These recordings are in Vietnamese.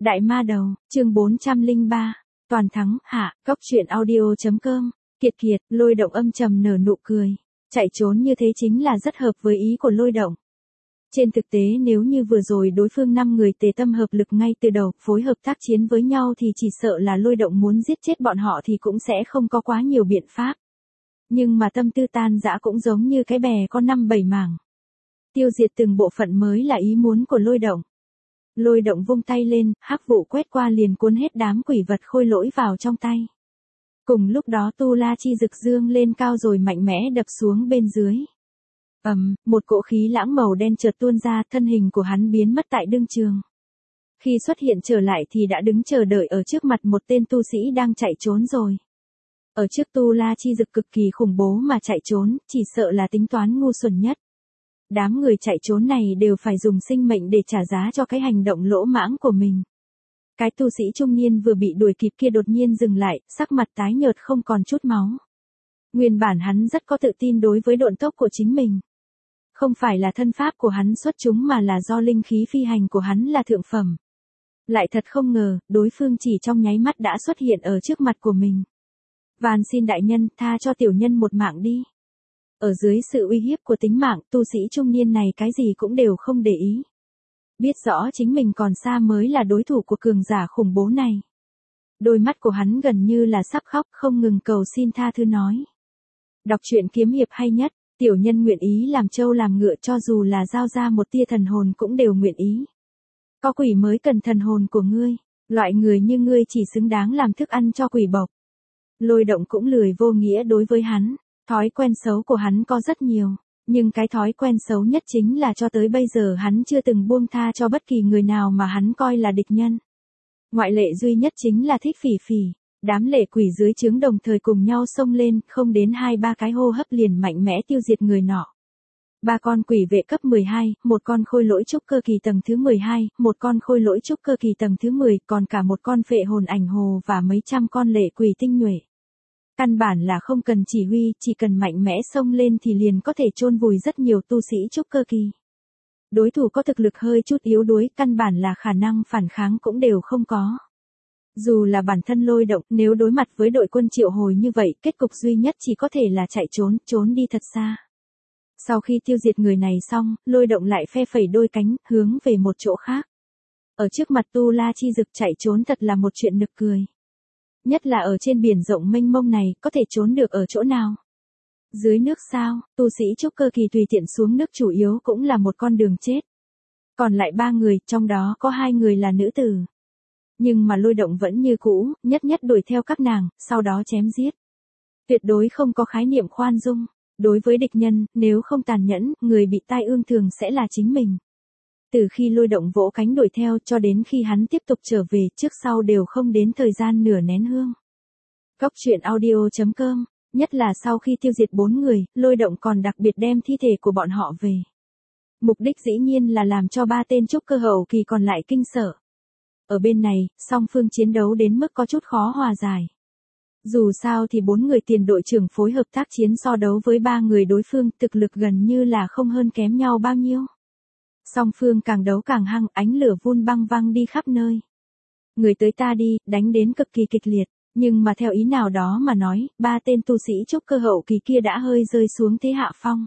Đại ma đầu, chương 403, toàn thắng, hạ, góc truyện audio.com, Kiệt Kiệt, Lôi Động âm trầm nở nụ cười. Chạy trốn như thế chính là rất hợp với ý của Lôi Động. Trên thực tế nếu như vừa rồi đối phương 5 người tề tâm hợp lực ngay từ đầu, phối hợp tác chiến với nhau thì chỉ sợ là Lôi Động muốn giết chết bọn họ thì cũng sẽ không có quá nhiều biện pháp. Nhưng mà tâm tư tan dã cũng giống như cái bè có 5-7 mảng. Tiêu diệt từng bộ phận mới là ý muốn của Lôi Động. Lôi Động vung tay lên, hắc vụ quét qua liền cuốn hết đám quỷ vật khôi lỗi vào trong tay. Cùng lúc đó Tu La Chi Dực dương lên cao rồi mạnh mẽ đập xuống bên dưới. Một cỗ khí lãng màu đen chợt tuôn ra, thân hình của hắn biến mất tại đương trường. Khi xuất hiện trở lại thì đã đứng chờ đợi ở trước mặt một tên tu sĩ đang chạy trốn rồi. Ở trước Tu La Chi Dực cực kỳ khủng bố mà chạy trốn, chỉ sợ là tính toán ngu xuẩn nhất. Đám người chạy trốn này đều phải dùng sinh mệnh để trả giá cho cái hành động lỗ mãng của mình. Cái tu sĩ trung niên vừa bị đuổi kịp kia đột nhiên dừng lại, sắc mặt tái nhợt không còn chút máu. Nguyên bản hắn rất có tự tin đối với độn tốc của chính mình. Không phải là thân pháp của hắn xuất chúng mà là do linh khí phi hành của hắn là thượng phẩm. Lại thật không ngờ, đối phương chỉ trong nháy mắt đã xuất hiện ở trước mặt của mình. Van xin đại nhân, tha cho tiểu nhân một mạng đi. Ở dưới sự uy hiếp của tính mạng, tu sĩ trung niên này cái gì cũng đều không để ý. Biết rõ chính mình còn xa mới là đối thủ của cường giả khủng bố này. Đôi mắt của hắn gần như là sắp khóc, không ngừng cầu xin tha thứ nói. Đọc truyện kiếm hiệp hay nhất, tiểu nhân nguyện ý làm trâu làm ngựa, cho dù là giao ra một tia thần hồn cũng đều nguyện ý. Có quỷ mới cần thần hồn của ngươi, loại người như ngươi chỉ xứng đáng làm thức ăn cho quỷ bộc. Lôi Động cũng lười vô nghĩa đối với hắn. Thói quen xấu của hắn có rất nhiều, nhưng cái thói quen xấu nhất chính là cho tới bây giờ hắn chưa từng buông tha cho bất kỳ người nào mà hắn coi là địch nhân. Ngoại lệ duy nhất chính là Thích Phỉ Phỉ. Đám lệ quỷ dưới trướng đồng thời cùng nhau xông lên, không đến 2-3 cái hô hấp liền mạnh mẽ tiêu diệt người nọ. 3 con quỷ vệ cấp 12, một con khôi lỗi trúc cơ kỳ tầng thứ 12, một con khôi lỗi trúc cơ kỳ tầng thứ 10, còn cả một con phệ hồn ảnh hồ và mấy trăm con lệ quỷ tinh nhuệ. Căn bản là không cần chỉ huy, chỉ cần mạnh mẽ xông lên thì liền có thể chôn vùi rất nhiều tu sĩ trúc cơ kỳ. Đối thủ có thực lực hơi chút yếu đuối, căn bản là khả năng phản kháng cũng đều không có. Dù là bản thân Lôi Động, nếu đối mặt với đội quân triệu hồi như vậy, kết cục duy nhất chỉ có thể là chạy trốn đi thật xa. Sau khi tiêu diệt người này xong, Lôi Động lại phe phẩy đôi cánh, hướng về một chỗ khác. Ở trước mặt Tu La Chi Dực chạy trốn thật là một chuyện nực cười. Nhất là ở trên biển rộng mênh mông này, có thể trốn được ở chỗ nào? Dưới nước sao, tu sĩ trúc cơ kỳ tùy tiện xuống nước chủ yếu cũng là một con đường chết. Còn lại 3 người, trong đó có 2 người là nữ tử. Nhưng mà Lôi Động vẫn như cũ, nhất đuổi theo các nàng, sau đó chém giết. Tuyệt đối không có khái niệm khoan dung. Đối với địch nhân, nếu không tàn nhẫn, người bị tai ương thường sẽ là chính mình. Từ khi Lôi Động vỗ cánh đuổi theo cho đến khi hắn tiếp tục trở về, trước sau đều không đến thời gian nửa nén hương. Góc truyện audio.com, nhất là sau khi tiêu diệt 4 người, Lôi Động còn đặc biệt đem thi thể của bọn họ về. Mục đích dĩ nhiên là làm cho 3 tên trúc cơ hậu kỳ còn lại kinh sợ. Ở bên này, song phương chiến đấu đến mức có chút khó hòa giải. Dù sao thì 4 người tiền đội trưởng phối hợp tác chiến so đấu với 3 người đối phương, thực lực gần như là không hơn kém nhau bao nhiêu. Song phương càng đấu càng hăng, ánh lửa vun băng văng đi khắp nơi. Người tới ta đi, đánh đến cực kỳ kịch liệt, nhưng mà theo ý nào đó mà nói, 3 tên tu sĩ trúc cơ hậu kỳ kia đã hơi rơi xuống thế hạ phong.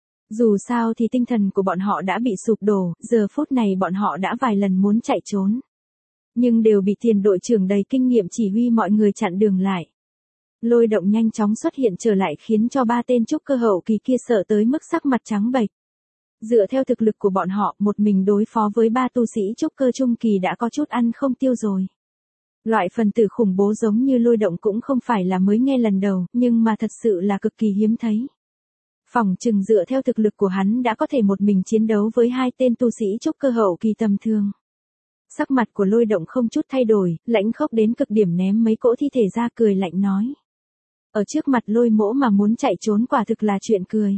Dù sao thì tinh thần của bọn họ đã bị sụp đổ, giờ phút này bọn họ đã vài lần muốn chạy trốn. Nhưng đều bị tiền đội trưởng đầy kinh nghiệm chỉ huy mọi người chặn đường lại. Lôi Động nhanh chóng xuất hiện trở lại khiến cho 3 tên trúc cơ hậu kỳ kia sợ tới mức sắc mặt trắng bệch. Dựa theo thực lực của bọn họ, một mình đối phó với 3 tu sĩ trúc cơ trung kỳ đã có chút ăn không tiêu rồi. Loại phần tử khủng bố giống như Lôi Động cũng không phải là mới nghe lần đầu, nhưng mà thật sự là cực kỳ hiếm thấy. Phỏng chừng dựa theo thực lực của hắn đã có thể một mình chiến đấu với 2 tên tu sĩ trúc cơ hậu kỳ tầm thường. Sắc mặt của Lôi Động không chút thay đổi, lãnh khốc đến cực điểm ném mấy cỗ thi thể ra cười lạnh nói. Ở trước mặt Lôi Mỗ mà muốn chạy trốn quả thực là chuyện cười.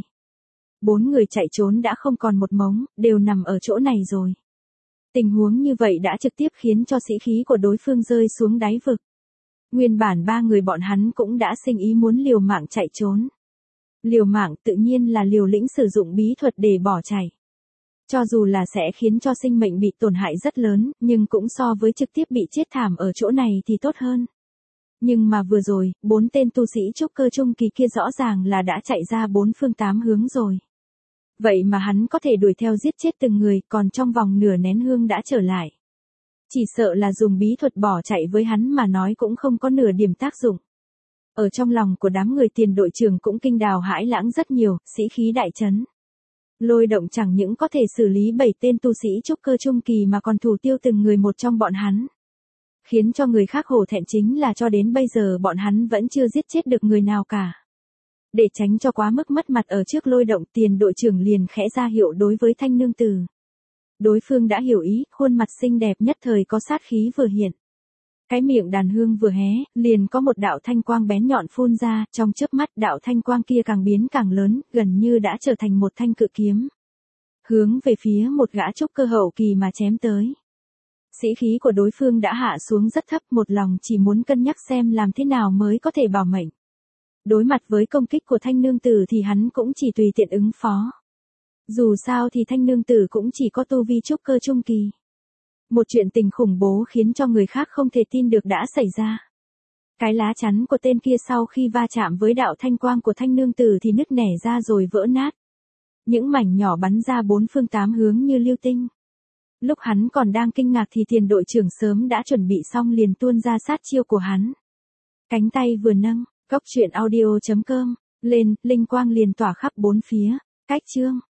4 người chạy trốn đã không còn một mống, đều nằm ở chỗ này rồi. Tình huống như vậy đã trực tiếp khiến cho sĩ khí của đối phương rơi xuống đáy vực. Nguyên bản 3 người bọn hắn cũng đã sinh ý muốn liều mạng chạy trốn. Liều mạng tự nhiên là liều lĩnh sử dụng bí thuật để bỏ chạy. Cho dù là sẽ khiến cho sinh mệnh bị tổn hại rất lớn, nhưng cũng so với trực tiếp bị chết thảm ở chỗ này thì tốt hơn. Nhưng mà vừa rồi, 4 tên tu sĩ trúc cơ trung kỳ kia rõ ràng là đã chạy ra 4 phương 8 hướng rồi. Vậy mà hắn có thể đuổi theo giết chết từng người, còn trong vòng nửa nén hương đã trở lại. Chỉ sợ là dùng bí thuật bỏ chạy với hắn mà nói cũng không có nửa điểm tác dụng. Ở trong lòng của đám người Tiền đội trưởng cũng kinh đào hãi lãng rất nhiều, sĩ khí đại chấn. Lôi động chẳng những có thể xử lý 7 tên tu sĩ trúc cơ trung kỳ mà còn thủ tiêu từng người một trong bọn hắn. Khiến cho người khác hổ thẹn chính là cho đến bây giờ bọn hắn vẫn chưa giết chết được người nào cả. Để tránh cho quá mức mất mặt ở trước lôi động, Tiền đội trưởng liền khẽ ra hiệu đối với Thanh nương tử. Đối phương đã hiểu ý, khuôn mặt xinh đẹp nhất thời có sát khí vừa hiện. Cái miệng đàn hương vừa hé, liền có một đạo thanh quang bén nhọn phun ra, trong chớp mắt đạo thanh quang kia càng biến càng lớn, gần như đã trở thành một thanh cự kiếm. Hướng về phía một gã trúc cơ hậu kỳ mà chém tới. Sĩ khí của đối phương đã hạ xuống rất thấp, một lòng chỉ muốn cân nhắc xem làm thế nào mới có thể bảo mệnh. Đối mặt với công kích của Thanh nương tử thì hắn cũng chỉ tùy tiện ứng phó. Dù sao thì Thanh nương tử cũng chỉ có tu vi trúc cơ trung kỳ. Một chuyện tình khủng bố khiến cho người khác không thể tin được đã xảy ra. Cái lá chắn của tên kia sau khi va chạm với đạo thanh quang của Thanh nương tử thì nứt nẻ ra rồi vỡ nát. Những mảnh nhỏ bắn ra 4 phương 8 hướng như lưu tinh. Lúc hắn còn đang kinh ngạc thì Tiền đội trưởng sớm đã chuẩn bị xong liền tuôn ra sát chiêu của hắn. Cánh tay vừa nâng, cốc truyện audio.com lên, linh quang liền tỏa khắp bốn phía. Cách chương